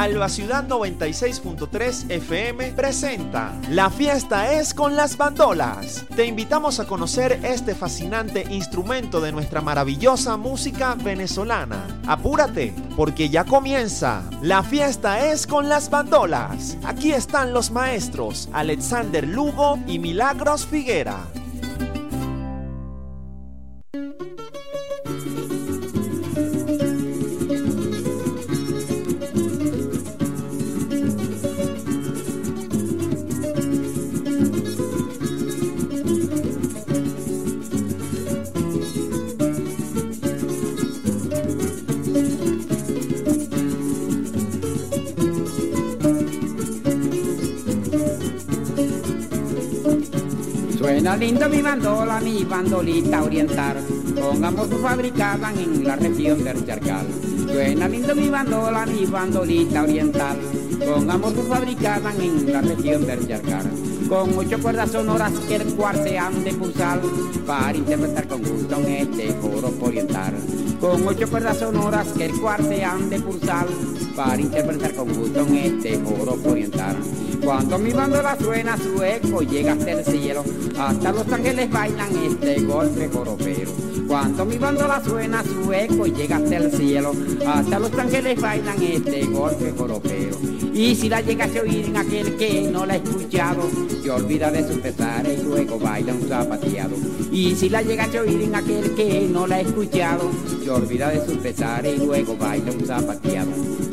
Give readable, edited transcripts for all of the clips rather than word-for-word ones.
Alba Ciudad 96.3 FM presenta La Fiesta es con las Bandolas. Te invitamos a conocer este fascinante instrumento de nuestra maravillosa música venezolana. Apúrate, porque ya comienza La Fiesta es con las Bandolas. Aquí están los maestros Alexander Lugo y Milagros Figuera. Suena lindo mi bandola, mi bandolita oriental, con amor fabricaban en la región del Charcal. Suena lindo mi bandola, mi bandolita oriental, con amor fabricaban en la región del Charcal. Con 8 cuerdas sonoras que el cual se han de pulsar para interpretar con gusto en este joropo oriental. Con 8 cuerdas sonoras que el cual se han de pulsar para interpretar con gusto en este joropo oriental. Cuando mi bandola suena su eco llega hasta el cielo, hasta los ángeles bailan este golpe joropero. Cuando mi bandola suena su eco llega hasta el cielo, hasta los ángeles bailan este golpe joropero. Y si la llegase a oír en aquel que no la ha escuchado, se olvida de su pesar y luego baila un zapateado. Y si la llegase a oír en aquel que no la ha escuchado, se olvida de su pesar y luego baila un zapateado.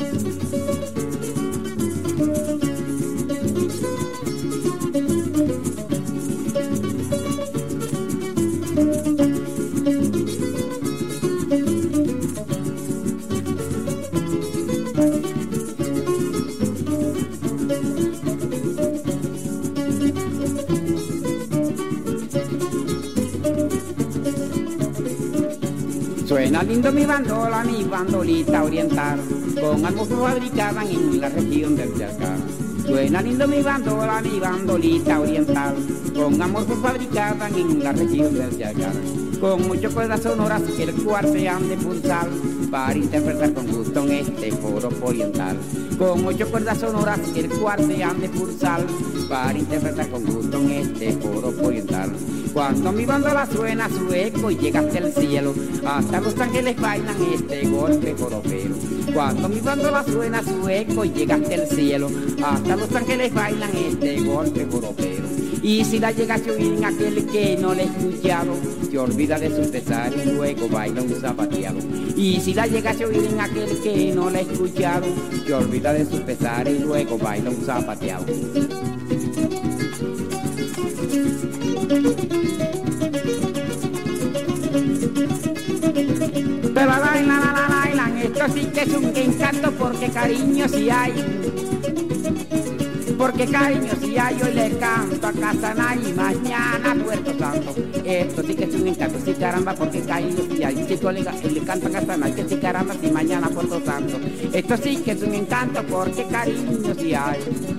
Suena lindo mi bandola, mi bandolita oriental, con algo fabricaban en la región del Charcal. Suena lindo mi bandola, mi bandolita oriental, con amor fabricaban en la región del Charcal. Con 8 cuerdas sonoras que el cual se han de pulsar para interpretar con gusto en este joropo oriental. Con 8 cuerdas sonoras que el cual se han de pulsar para interpretar con gusto en este joropo oriental. Cuando mi bandola suena su eco y llega hasta el cielo, hasta los ángeles bailan este golpe joropero. Cuando mi bandola suena su eco y llega hasta el cielo, hasta los ángeles bailan este golpe joropero. Y si la llegase a oír en aquel que no la ha escuchado, se olvida de su pesar y luego baila un zapateado. Y si la llegase a oír en aquel que no la ha escuchado, se olvida de su pesar y luego baila un zapateado. Pero bailan, esto sí que es un encanto porque cariño sí hay. Porque cariño si hay, hoy le canto a Casanay y mañana a Puerto Santo. Esto sí que es un encanto, sí caramba, porque cariño si hay. Si le canto a Casanay, que sí caramba, si mañana a Puerto Santo. Esto sí que es un encanto, porque cariño si hay.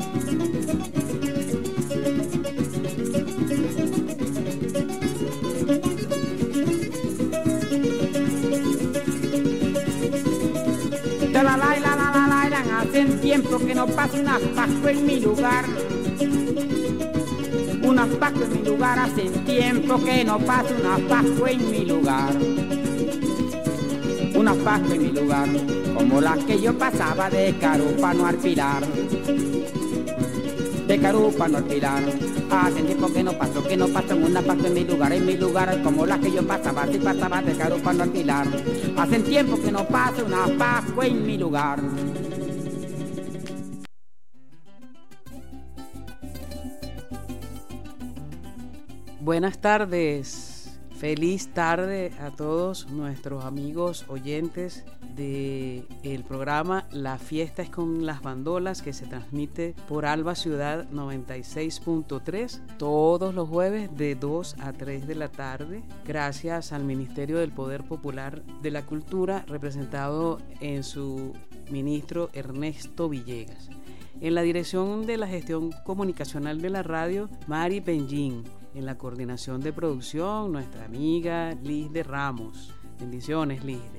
Hace tiempo que no pasa una Pascua en mi lugar. Una Pascua en mi lugar, hace tiempo que no pasa una Pascua en mi lugar. Una Pascua en mi lugar, como la que yo pasaba de Carúpano al Pilar. De Carúpano al Pilar. Hace tiempo que no paso una Pascua en mi lugar, como la que yo pasaba, si pasaba de Carúpano al Pilar. Hace tiempo que no pasa una Pascua en mi lugar. Buenas tardes, feliz tarde a todos nuestros amigos oyentes del programa La Fiesta es con las Bandolas, que se transmite por Alba Ciudad 96.3 todos los jueves de 2 a 3 de la tarde, gracias al Ministerio del Poder Popular de la Cultura, representado en su ministro Ernesto Villegas. En la dirección de la gestión comunicacional de la radio, Mari Benjín. En la coordinación de producción, nuestra amiga Lisde Ramos. Bendiciones, Lisde.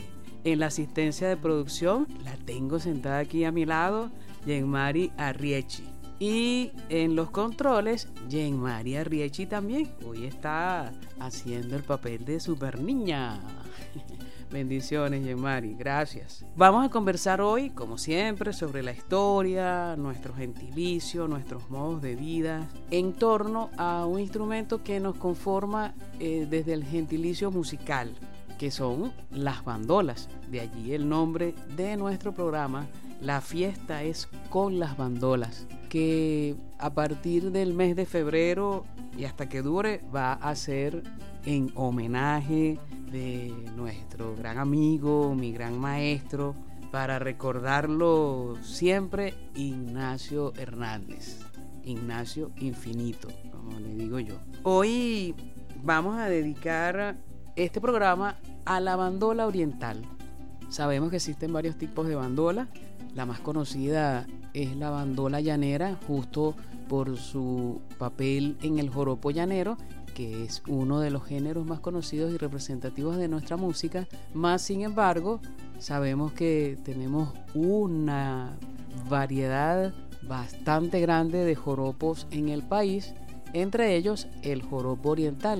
En la asistencia de producción la tengo sentada aquí a mi lado, Jean-Marie Arriechi. Y en los controles, Jean-Marie Arriechi también. Hoy está haciendo el papel de super niña. Bendiciones, Jean-Marie, gracias. Vamos a conversar hoy, como siempre, sobre la historia, nuestro gentilicio, nuestros modos de vida, en torno a un instrumento que nos conforma desde el gentilicio musical, que son las bandolas. De allí el nombre de nuestro programa, La Fiesta es con las Bandolas, que a partir del mes de febrero y hasta que dure va a ser en homenaje de nuestro gran amigo, mi gran maestro, para recordarlo siempre, Ignacio Hernández, Ignacio Infinito, como le digo yo. Hoy vamos a dedicar este programa a la bandola oriental. Sabemos que existen varios tipos de bandola. La más conocida es la bandola llanera, justo por su papel en el joropo llanero, que es uno de los géneros más conocidos y representativos de nuestra música. Más sin embargo, sabemos que tenemos una variedad bastante grande de joropos en el país, entre ellos el joropo oriental,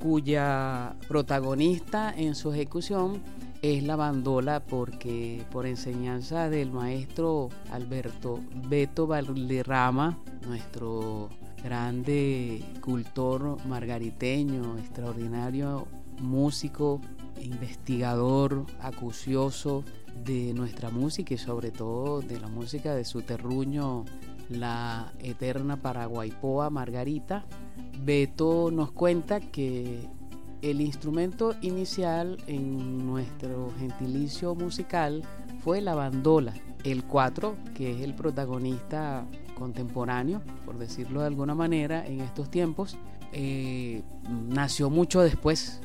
cuya protagonista en su ejecución es la bandola, porque por enseñanza del maestro Alberto Beto Valderrama, nuestro grande cultor margariteño, extraordinario músico, investigador acucioso de nuestra música y sobre todo de la música de su terruño, la eterna paraguaypoa Margarita, Beto nos cuenta que el instrumento inicial en nuestro gentilicio musical fue la bandola. El cuatro, que es el protagonista contemporáneo, por decirlo de alguna manera, en estos tiempos, nació mucho después.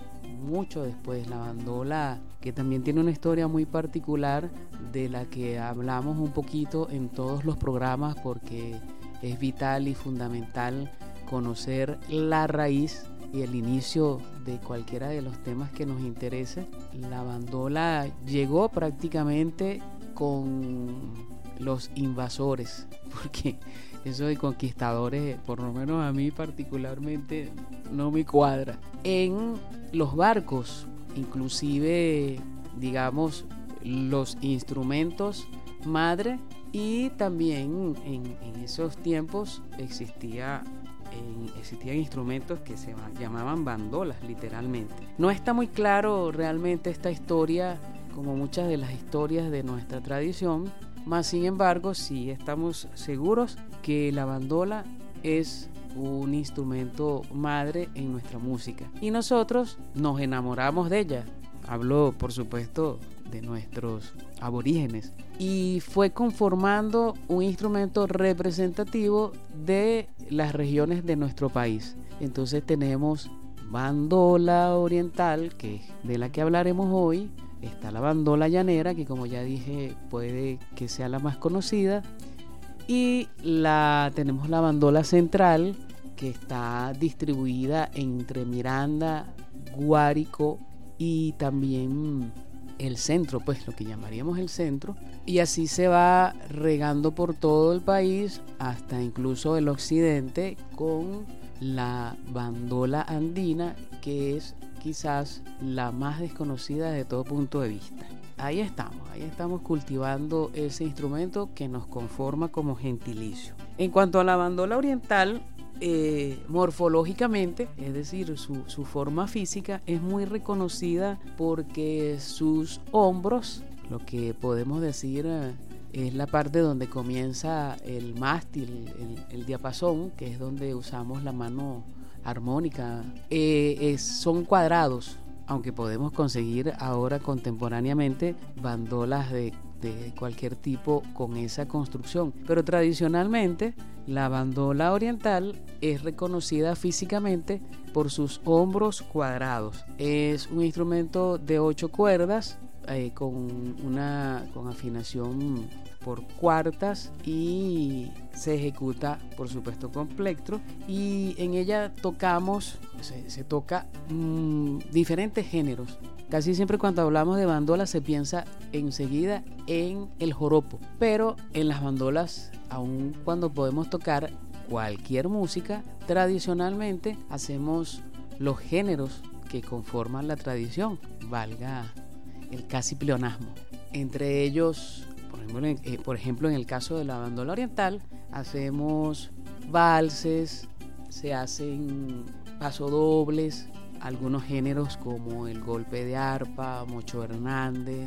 La bandola, que también tiene una historia muy particular de la que hablamos un poquito en todos los programas, porque es vital y fundamental conocer la raíz y el inicio de cualquiera de los temas que nos interese. La bandola llegó prácticamente con los invasores, porque eso de conquistadores, por lo menos a mí particularmente, no me cuadra. En los barcos, inclusive, digamos, los instrumentos madre, y también en esos tiempos existían instrumentos que se llamaban bandolas, literalmente. No está muy claro realmente esta historia, como muchas de las historias de nuestra tradición, mas sin embargo sí estamos seguros que la bandola es un instrumento madre en nuestra música y nosotros nos enamoramos de ella. Hablo, por supuesto, de nuestros aborígenes, y fue conformando un instrumento representativo de las regiones de nuestro país. Entonces tenemos bandola oriental, que es de la que hablaremos hoy. Está la bandola llanera, que como ya dije puede que sea la más conocida, y tenemos la bandola central, que está distribuida entre Miranda, Guárico y también el centro, pues lo que llamaríamos el centro, y así se va regando por todo el país hasta incluso el occidente, con la bandola andina, que es quizás la más desconocida desde todo punto de vista. Ahí estamos cultivando ese instrumento que nos conforma como gentilicio. En cuanto a la bandola oriental, morfológicamente, es decir, su forma física es muy reconocida, porque sus hombros, lo que podemos decir es la parte donde comienza el mástil, el diapasón, que es donde usamos la mano armónica, son cuadrados, aunque podemos conseguir ahora contemporáneamente bandolas de cualquier tipo con esa construcción, pero tradicionalmente la bandola oriental es reconocida físicamente por sus hombros cuadrados. Es un instrumento de 8 cuerdas con afinación por cuartas, y se ejecuta por supuesto con plectro, y en ella se toca diferentes géneros. Casi siempre cuando hablamos de bandola se piensa enseguida en el joropo, pero en las bandolas, aun cuando podemos tocar cualquier música, tradicionalmente hacemos los géneros que conforman la tradición, valga el casi pleonasmo. Entre ellos, por ejemplo, en el caso de la bandola oriental, hacemos valses, se hacen pasodobles, algunos géneros como el golpe de arpa, Mocho Hernández,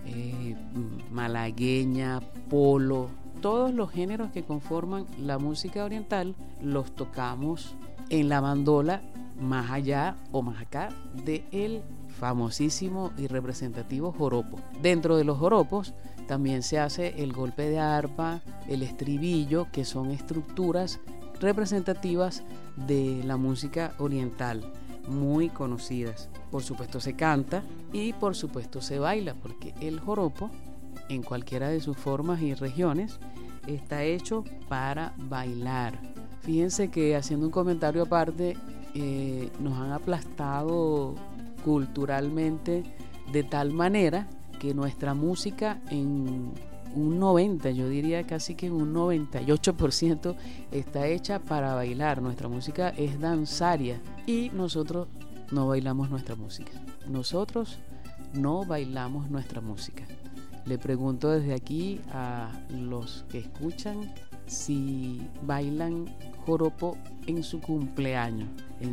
malagueña, polo. Todos los géneros que conforman la música oriental los tocamos en la bandola, más allá o más acá del famosísimo y representativo joropo. Dentro de los joropos también se hace el golpe de arpa, el estribillo, que son estructuras representativas de la música oriental, muy conocidas. Por supuesto se canta y por supuesto se baila, porque el joropo, en cualquiera de sus formas y regiones, está hecho para bailar. Fíjense que, haciendo un comentario aparte, nos han aplastado culturalmente de tal manera que nuestra música en un 90, yo diría casi que un 98% está hecha para bailar. Nuestra música es danzaria y nosotros no bailamos nuestra música. Nosotros no bailamos nuestra música. Le pregunto desde aquí a los que escuchan si bailan joropo en su cumpleaños.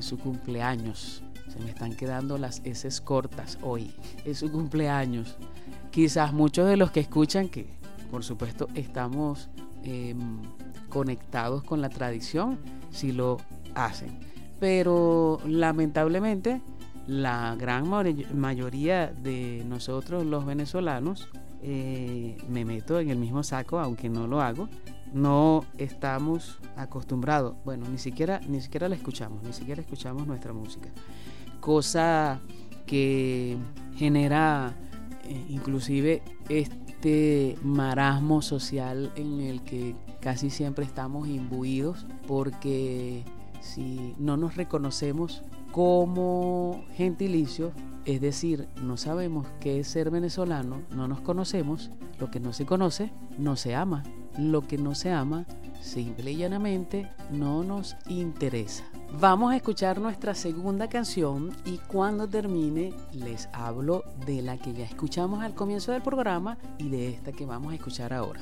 Se me están quedando las eses cortas hoy. Es su cumpleaños. Quizás muchos de los que escuchan, que por supuesto estamos conectados con la tradición, sí lo hacen. Pero lamentablemente la gran mayoría de nosotros los venezolanos, me meto en el mismo saco aunque no lo hago, no estamos acostumbrados, bueno, ni siquiera la escuchamos, ni siquiera escuchamos nuestra música, cosa que genera inclusive este marasmo social en el que casi siempre estamos imbuidos, porque si no nos reconocemos como gentilicio, es decir, no sabemos qué es ser venezolano, no nos conocemos, lo que no se conoce no se ama, lo que no se ama simple y llanamente no nos interesa. Vamos a escuchar nuestra segunda canción y cuando termine les hablo de la que ya escuchamos al comienzo del programa y de esta que vamos a escuchar ahora.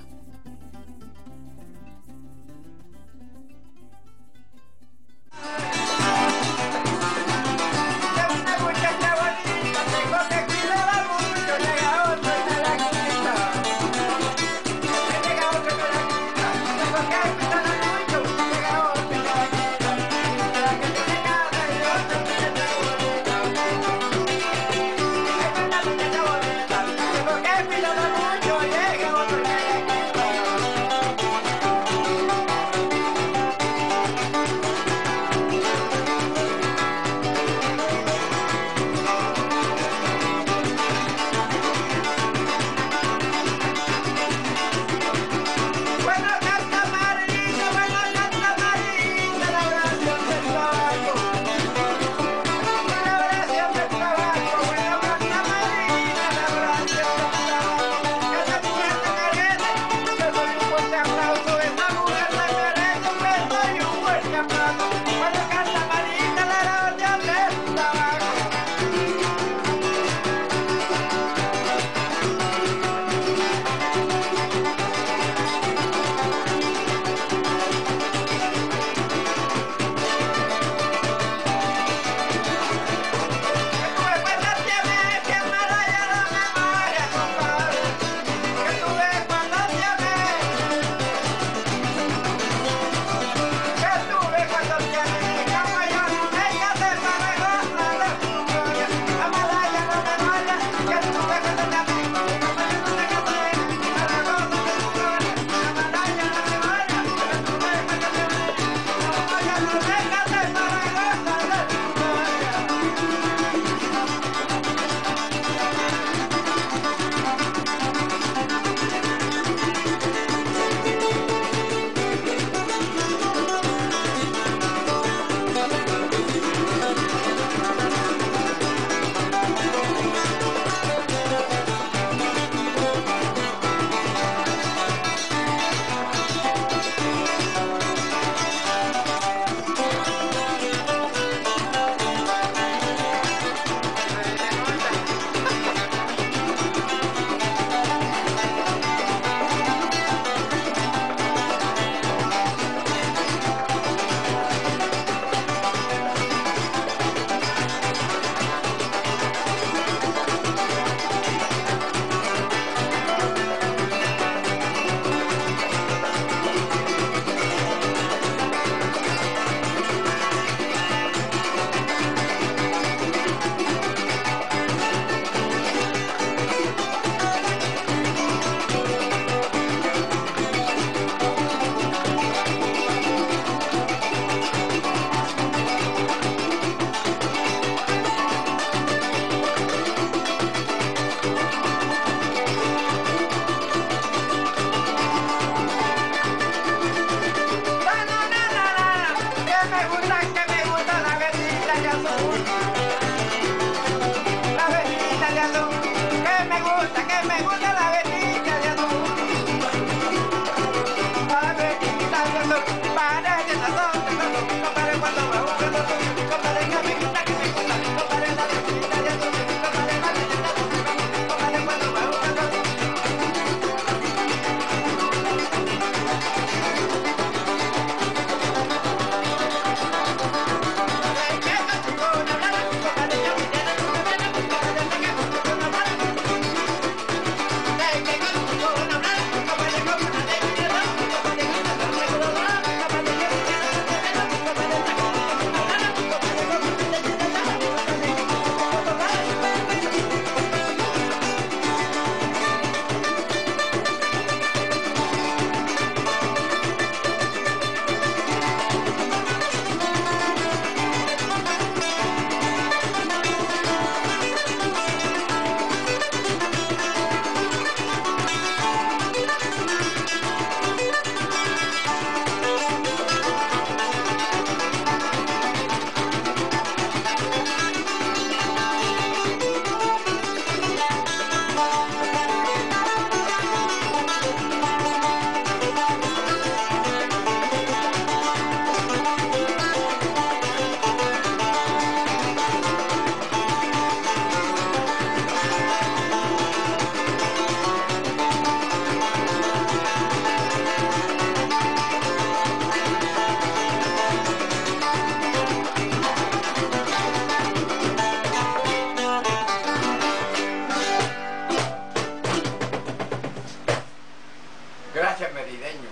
Gracias, merideño.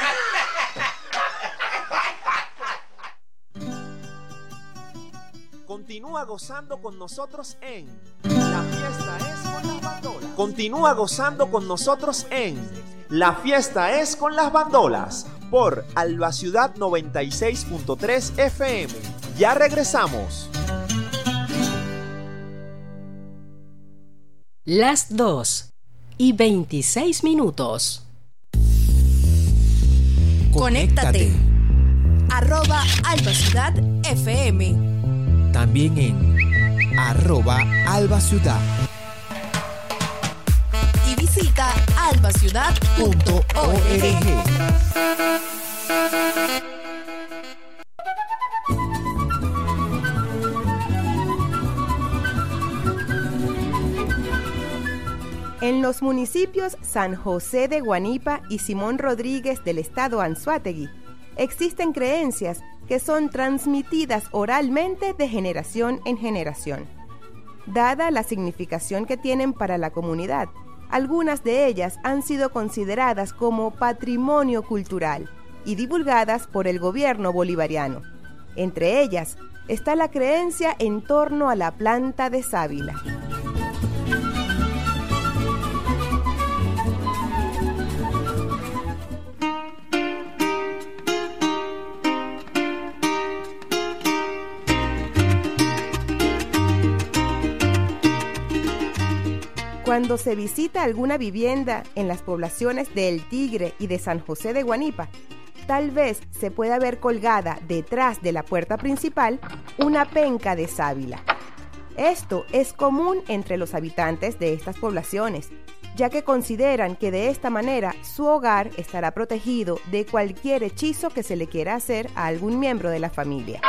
Continúa gozando con nosotros en La Fiesta es con las Bandolas. Continúa gozando con nosotros en La Fiesta es con las Bandolas por Alba Ciudad 96.3 FM. Ya regresamos. Las 2:26. Conéctate. @Alba Ciudad FM. También en @albaciudad. Y visita albaciudad.org. En los municipios San José de Guanipa y Simón Rodríguez del estado Anzoátegui, existen creencias que son transmitidas oralmente de generación en generación. Dada la significación que tienen para la comunidad, algunas de ellas han sido consideradas como patrimonio cultural y divulgadas por el gobierno bolivariano. Entre ellas está la creencia en torno a la planta de sábila. Cuando se visita alguna vivienda en las poblaciones de El Tigre y de San José de Guanipa, tal vez se pueda ver colgada detrás de la puerta principal una penca de sábila. Esto es común entre los habitantes de estas poblaciones, ya que consideran que de esta manera su hogar estará protegido de cualquier hechizo que se le quiera hacer a algún miembro de la familia.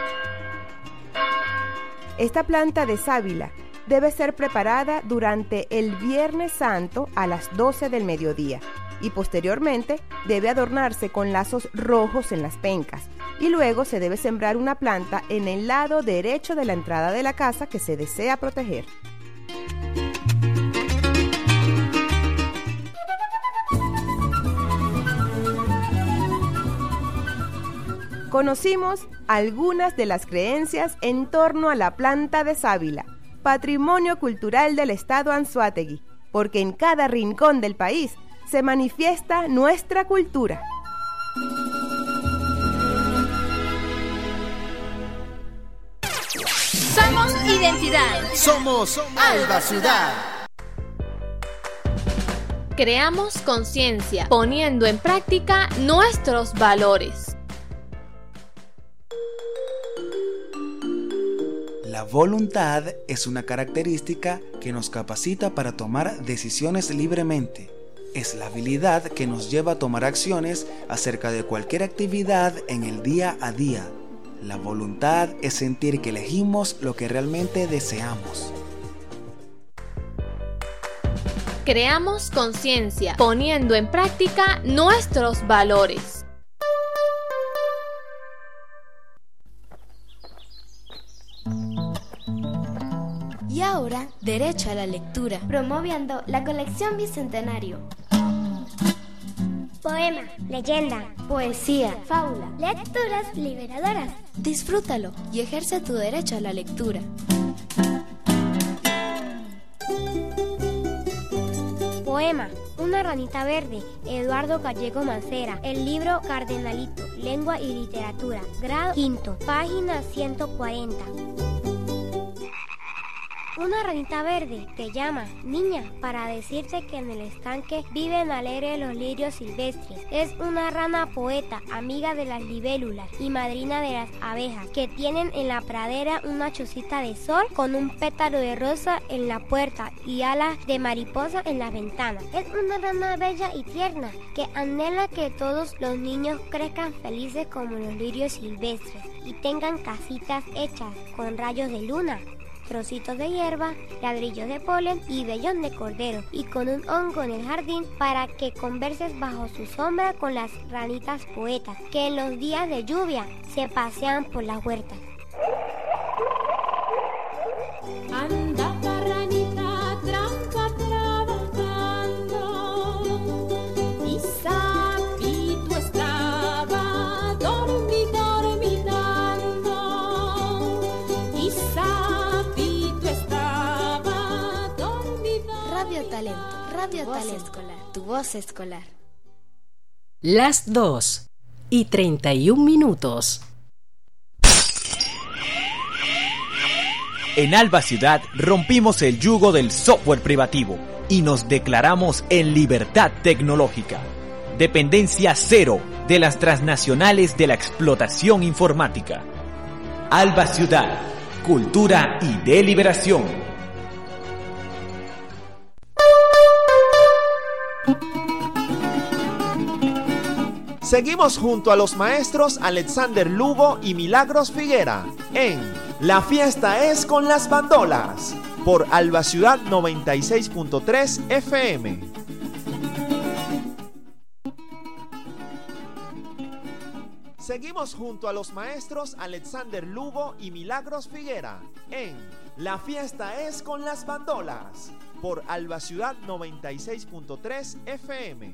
Esta planta de sábila debe ser preparada durante el Viernes Santo a las 12 del mediodía y posteriormente debe adornarse con lazos rojos en las pencas y luego se debe sembrar una planta en el lado derecho de la entrada de la casa que se desea proteger. Conocimos algunas de las creencias en torno a la planta de sábila, patrimonio cultural del estado Anzoátegui, porque en cada rincón del país se manifiesta nuestra cultura. Somos identidad. Somos Alba Ciudad. Creamos conciencia, poniendo en práctica nuestros valores. La voluntad es una característica que nos capacita para tomar decisiones libremente. Es la habilidad que nos lleva a tomar acciones acerca de cualquier actividad en el día a día. La voluntad es sentir que elegimos lo que realmente deseamos. Creamos conciencia, poniendo en práctica nuestros valores. Y ahora, derecho a la lectura. Promoviendo la colección Bicentenario. Poema, leyenda, poesía, fábula, lecturas liberadoras. Disfrútalo y ejerce tu derecho a la lectura. Poema, Una ranita verde, Eduardo Gallego Mancera. El libro Cardenalito, Lengua y Literatura, grado quinto, página 140. Una ranita verde te llama, niña, para decirte que en el estanque viven alegres los lirios silvestres. Es una rana poeta, amiga de las libélulas y madrina de las abejas, que tienen en la pradera una chocita de sol con un pétalo de rosa en la puerta y alas de mariposa en las ventanas. Es una rana bella y tierna, que anhela que todos los niños crezcan felices como los lirios silvestres y tengan casitas hechas con rayos de luna, trocitos de hierba, ladrillos de polen y vellón de cordero, y con un hongo en el jardín para que converses bajo su sombra con las ranitas poetas, que en los días de lluvia se pasean por las huertas. Anda la ranita trampa trabajando y Radio Talento, tu voz escolar. Las 2:31. En Alba Ciudad rompimos el yugo del software privativo y nos declaramos en libertad tecnológica. Dependencia cero de las transnacionales de la explotación informática. Alba Ciudad, cultura y deliberación. Seguimos junto a los maestros Alexander Lugo y Milagros Figuera en La Fiesta es con las Bandolas por Alba Ciudad 96.3 FM. Seguimos junto a los maestros Alexander Lugo y Milagros Figuera en La Fiesta es con las Bandolas por Alba Ciudad 96.3 FM.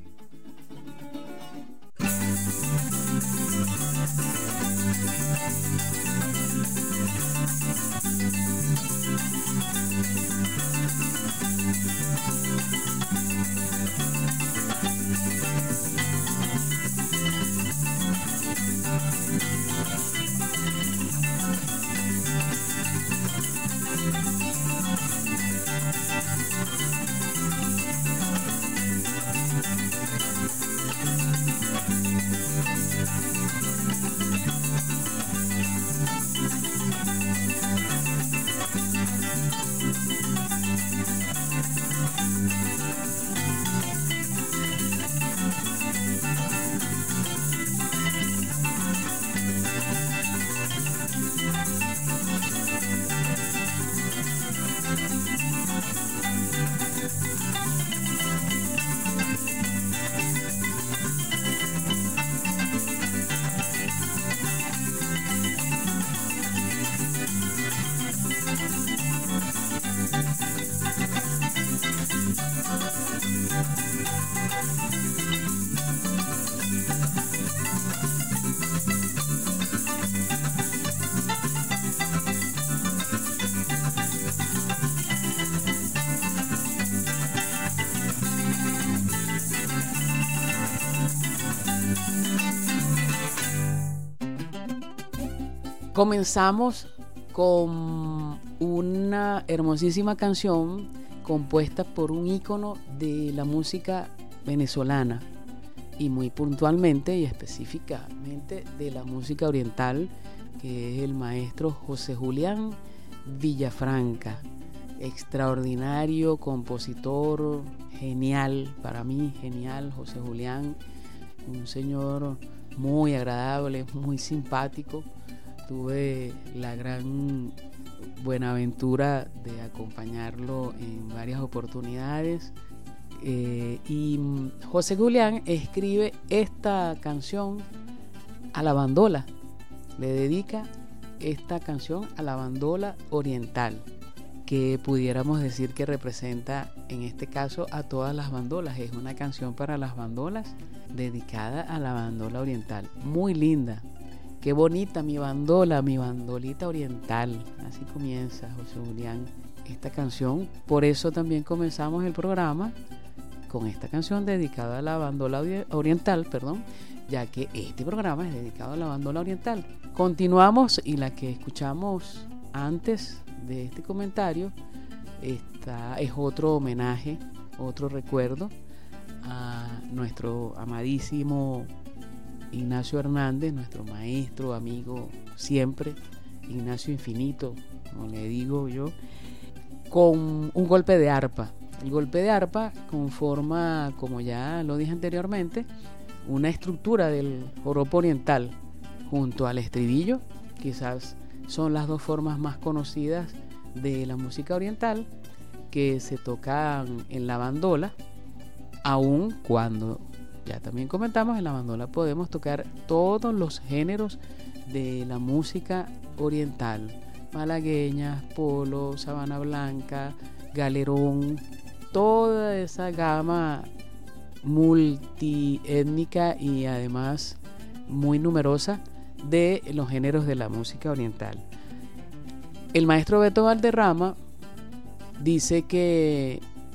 Comenzamos con una hermosísima canción compuesta por un ícono de la música venezolana y muy puntualmente y específicamente de la música oriental, que es el maestro José Julián Villafranca, extraordinario compositor, genial, para mí genial José Julián, un señor muy agradable, muy simpático. Tuve la gran buenaventura de acompañarlo en varias oportunidades y José Julián escribe esta canción a la bandola, le dedica esta canción a la bandola oriental, que pudiéramos decir que representa en este caso a todas las bandolas. Es una canción para las bandolas dedicada a la bandola oriental, muy linda. Qué bonita mi bandola, mi bandolita oriental. Así comienza José Julián esta canción. Por eso también comenzamos el programa con esta canción dedicada a la bandola oriental, ya que este programa es dedicado a la bandola oriental. Continuamos y la que escuchamos antes de este comentario es otro homenaje, otro recuerdo a nuestro amadísimo Ignacio Hernández, nuestro maestro, amigo siempre, Ignacio Infinito, como le digo yo, con un golpe de arpa. El golpe de arpa conforma, como ya lo dije anteriormente, una estructura del joropo oriental junto al estribillo. Quizás son las dos formas más conocidas de la música oriental que se tocan en la bandola, aun cuando, ya también comentamos, en la bandola podemos tocar todos los géneros de la música oriental: malagueñas, polo, sabana blanca, galerón, toda esa gama multiétnica y además muy numerosa de los géneros de la música oriental. El maestro Beto Valderrama dice que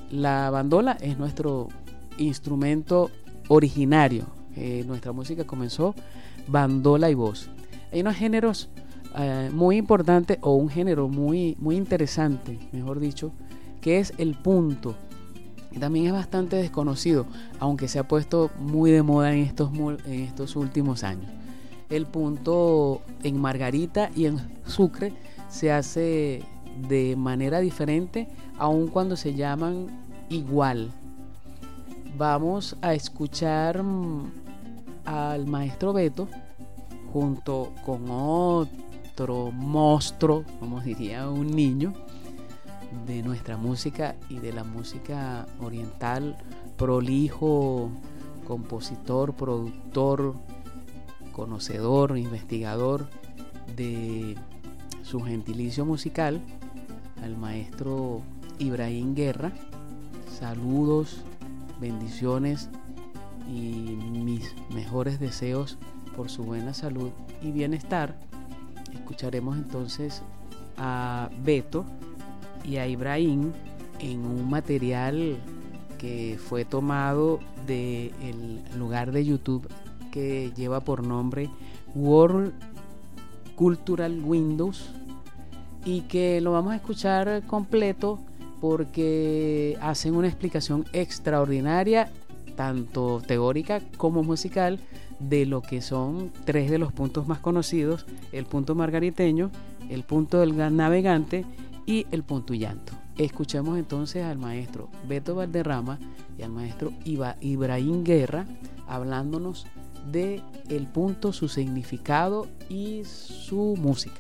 La bandola es nuestro instrumento originario. Nuestra música comenzó bandola y voz. Hay unos géneros muy importantes, o un género muy, muy interesante, mejor dicho, que es el punto. También es bastante desconocido, aunque se ha puesto muy de moda en estos últimos años. El punto en Margarita y en Sucre se hace de manera diferente, aun cuando se llaman igual. Vamos a escuchar al maestro Beto junto con otro monstruo, como diría un niño, de nuestra música y de la música oriental, prolijo, compositor, productor, conocedor, investigador de su gentilicio musical, al maestro Ibrahim Guerra. Saludos, bendiciones y mis mejores deseos por su buena salud y bienestar. Escucharemos entonces a Beto y a Ibrahim en un material que fue tomado del lugar de YouTube que lleva por nombre World Cultural Windows, y que lo vamos a escuchar completo porque hacen una explicación extraordinaria, tanto teórica como musical, de lo que son tres de los puntos más conocidos: el punto margariteño, el punto del navegante y el punto llanto. Escuchemos entonces al maestro Beto Valderrama y al maestro Ibrahim Guerra hablándonos de el punto, su significado y su música.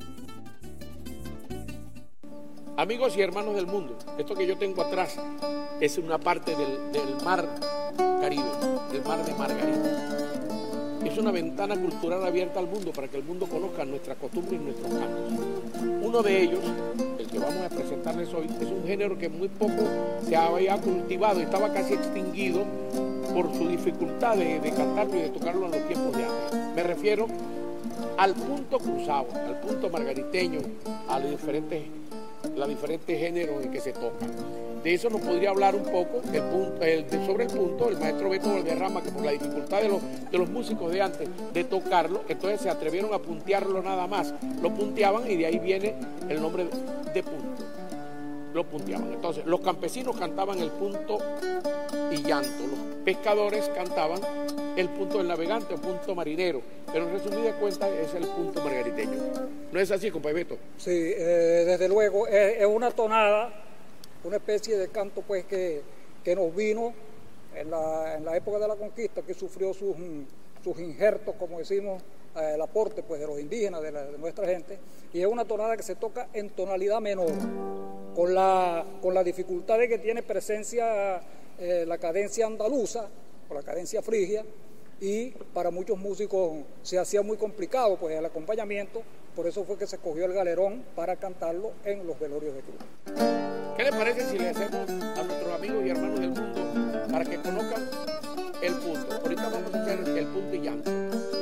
Amigos y hermanos del mundo, esto que yo tengo atrás es una parte del mar Caribe, del mar de Margarita. Es una ventana cultural abierta al mundo para que el mundo conozca nuestras costumbres y nuestros cantos. Uno de ellos, el que vamos a presentarles hoy, es un género que muy poco se había cultivado, estaba casi extinguido por su dificultad de cantarlo y de tocarlo en los tiempos de antes. Me refiero al punto cruzado, al punto margariteño, a los diferentes géneros en que se tocan. De eso nos podría hablar un poco sobre el punto el maestro Beto Valderrama, que por la dificultad de los músicos de antes de tocarlo, entonces se atrevieron a puntearlo nada más. Lo punteaban y de ahí viene el nombre de punto. Lo punteaban. Entonces los campesinos cantaban el punto y llanto, los pescadores cantaban el punto del navegante o punto marinero, pero en resumida cuenta es el punto margariteño. ¿No es así, compadre Beto? Sí, desde luego es una tonada, una especie de canto pues que nos vino en la época de la conquista, que sufrió sus injertos, como decimos, el aporte pues de los indígenas, de nuestra gente, y es una tonada que se toca en tonalidad menor, con la dificultad de que tiene presencia la cadencia andaluza o la cadencia frigia, y para muchos músicos se hacía muy complicado pues el acompañamiento. Por eso fue que se escogió el galerón para cantarlo en los velorios de cruz. ¿Qué les parece si le hacemos a nuestros amigos y hermanos del mundo para que conozcan el punto? Ahorita vamos a hacer el punto y llanto.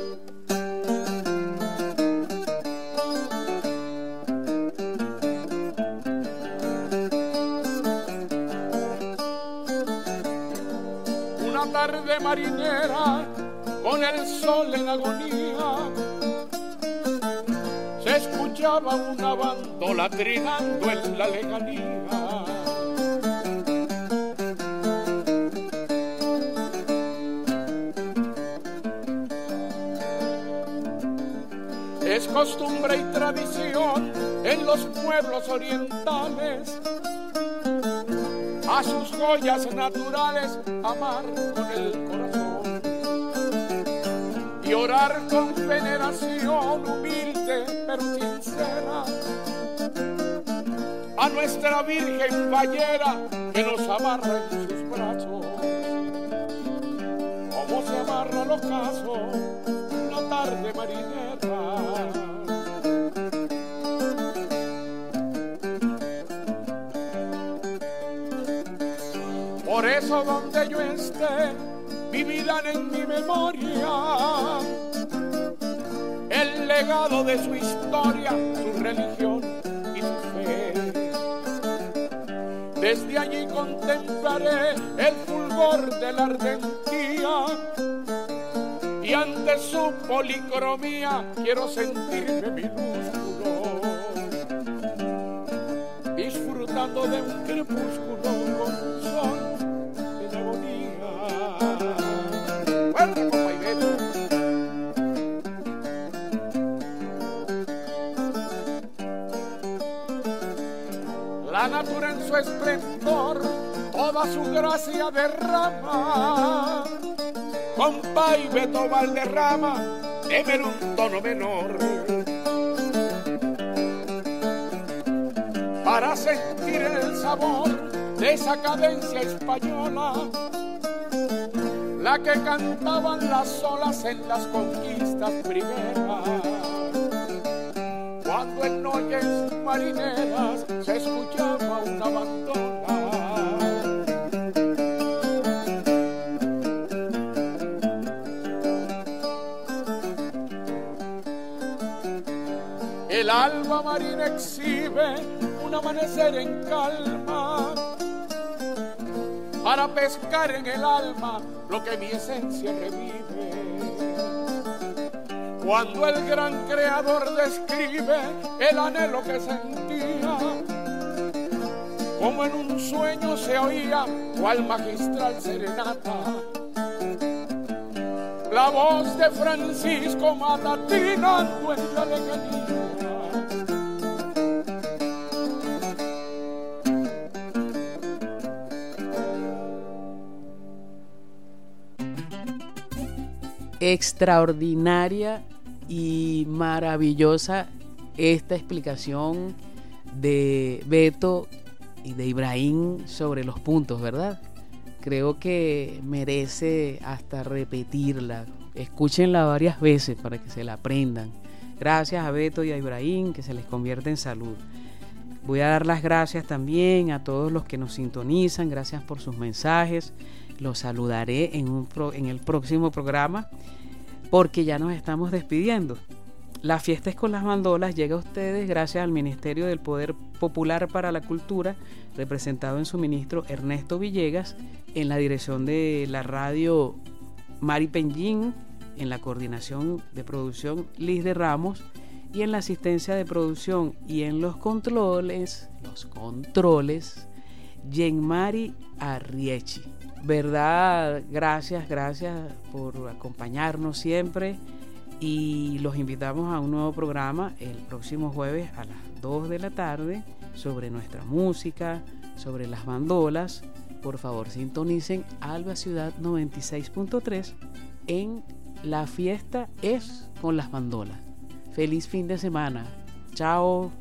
Una tarde marinera con el sol en agonía, se escuchaba una bandola trinando en la lejanía. Es costumbre y tradición en los pueblos orientales a sus joyas naturales amar con el corazón y orar con veneración humilde pero sincera a nuestra Virgen Ballera que nos amarra en sus brazos, como se amarra el ocaso una tarde marinera. Por eso donde yo esté vivirán en mi memoria el legado de su historia, su religión y su fe, Desde allí contemplaré el fulgor de la ardentía y ante su policromía quiero sentirme minúsculo, disfrutando de un crepúsculo con sol en agonía. ¡Fuerte, compa Ibeto! La natura en su esplendor toda su gracia derrama. Compa Ibeto Valderrama, démelo un tono menor para sentir el sabor de esa cadencia española, la que cantaban las olas en las conquistas primeras, cuando en noches marineras se escuchaba una bandola. El alba marina exhibe un amanecer en calma para pescar en el alma lo que mi esencia revive. Cuando el gran creador describe el anhelo que sentía, como en un sueño se oía cual magistral serenata la voz de Francisco Mata trinando en la lejanía. Extraordinaria y maravillosa esta explicación de Beto y de Ibrahim sobre los puntos, ¿verdad? Creo que merece hasta repetirla. Escúchenla varias veces para que se la aprendan. Gracias a Beto y a Ibrahim, que se les convierte en salud. Voy a dar las gracias también a todos los que nos sintonizan. Gracias por sus mensajes. Los saludaré en el próximo programa, porque ya nos estamos despidiendo. La fiesta es con las bandolas llega a ustedes gracias al Ministerio del Poder Popular para la Cultura, representado en su ministro Ernesto Villegas, en la dirección de la radio Mari Penjín, en la coordinación de producción Liz de Ramos, y en la asistencia de producción y en los controles Yenmari Arriechi. ¿Verdad? Gracias por acompañarnos siempre, y los invitamos a un nuevo programa el próximo jueves a las 2 de la tarde sobre nuestra música, sobre las bandolas. Por favor, sintonicen Alba Ciudad 96.3 en La Fiesta es con las Bandolas. Feliz fin de semana. Chao.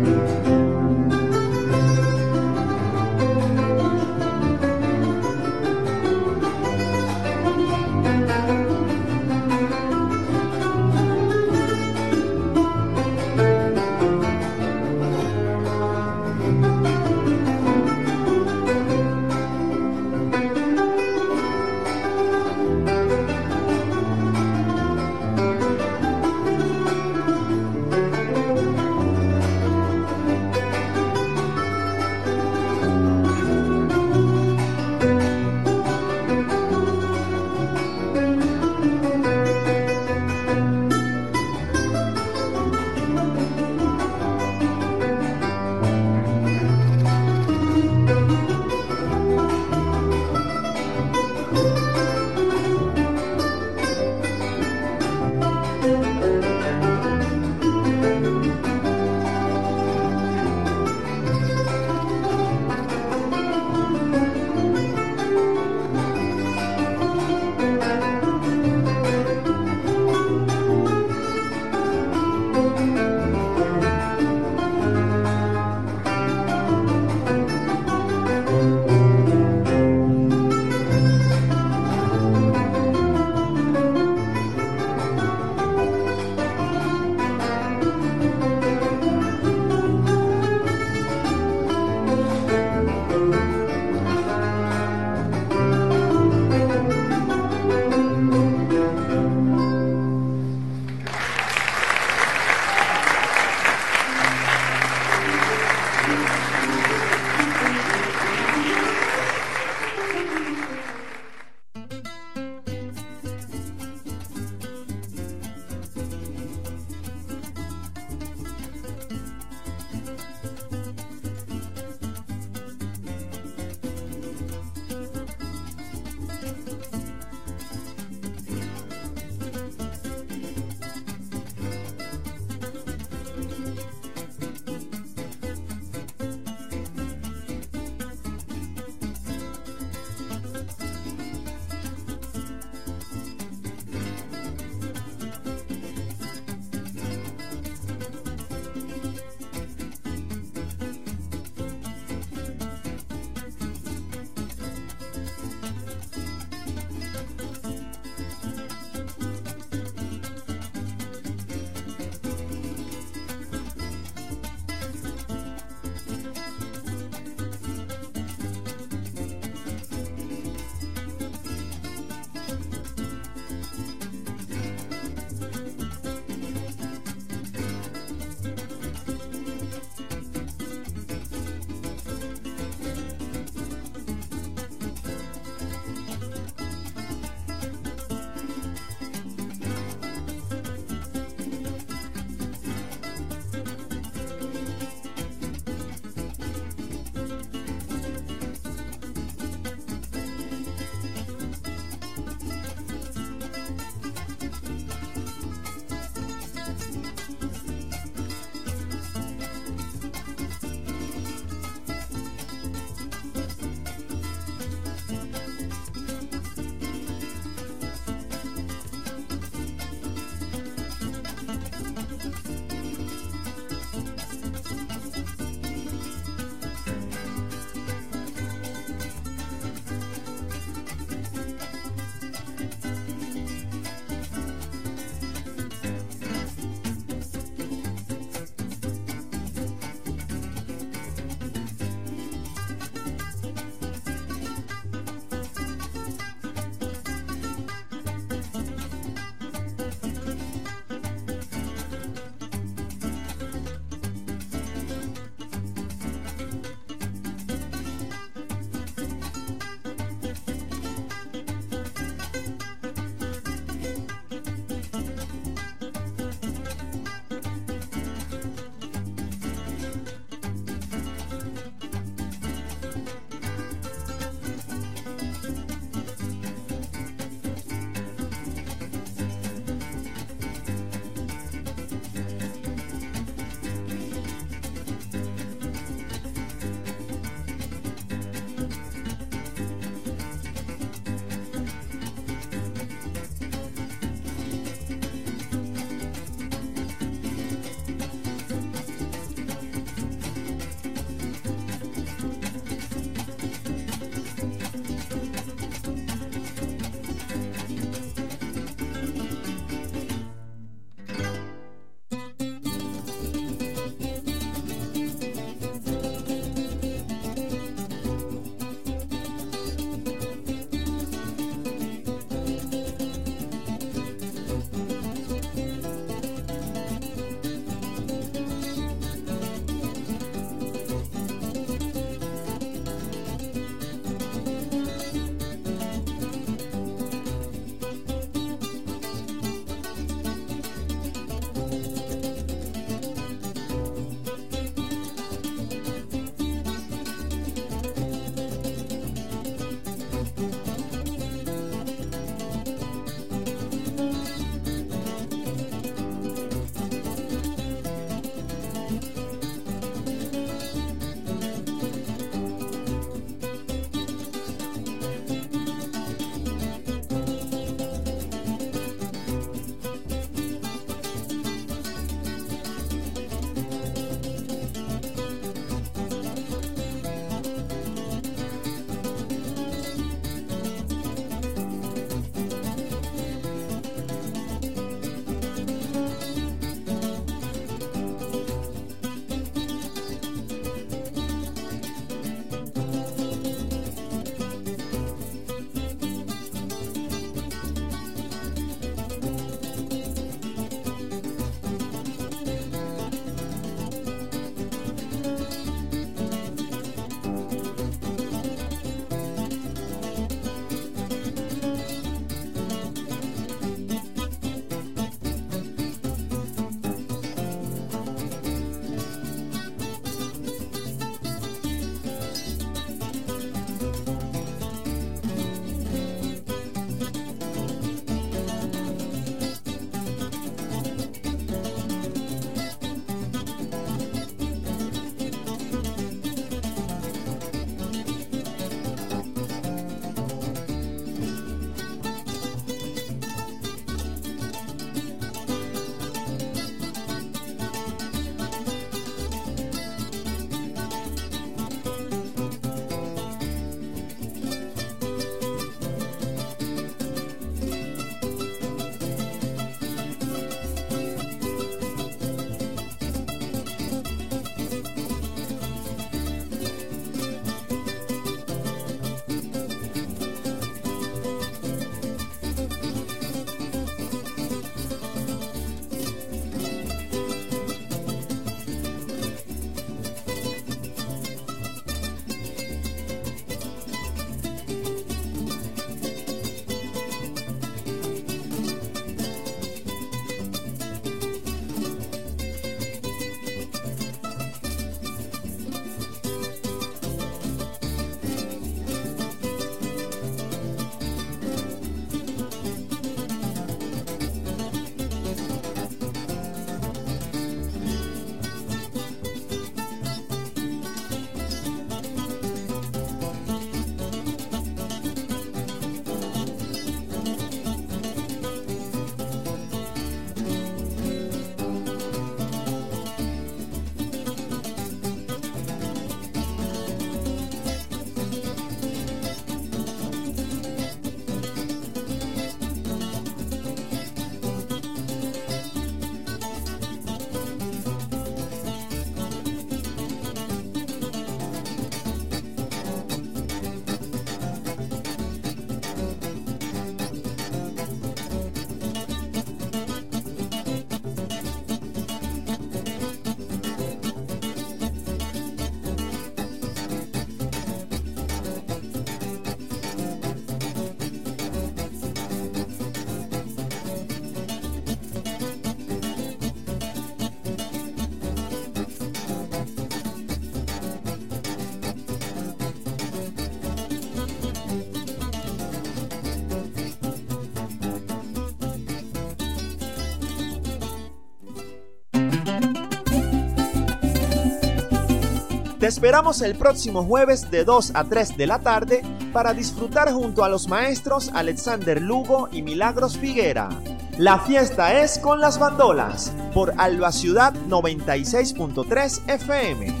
Te esperamos el próximo jueves de 2 a 3 de la tarde para disfrutar junto a los maestros Alexander Lugo y Milagros Figuera. La fiesta es con las bandolas por Alba Ciudad 96.3 FM.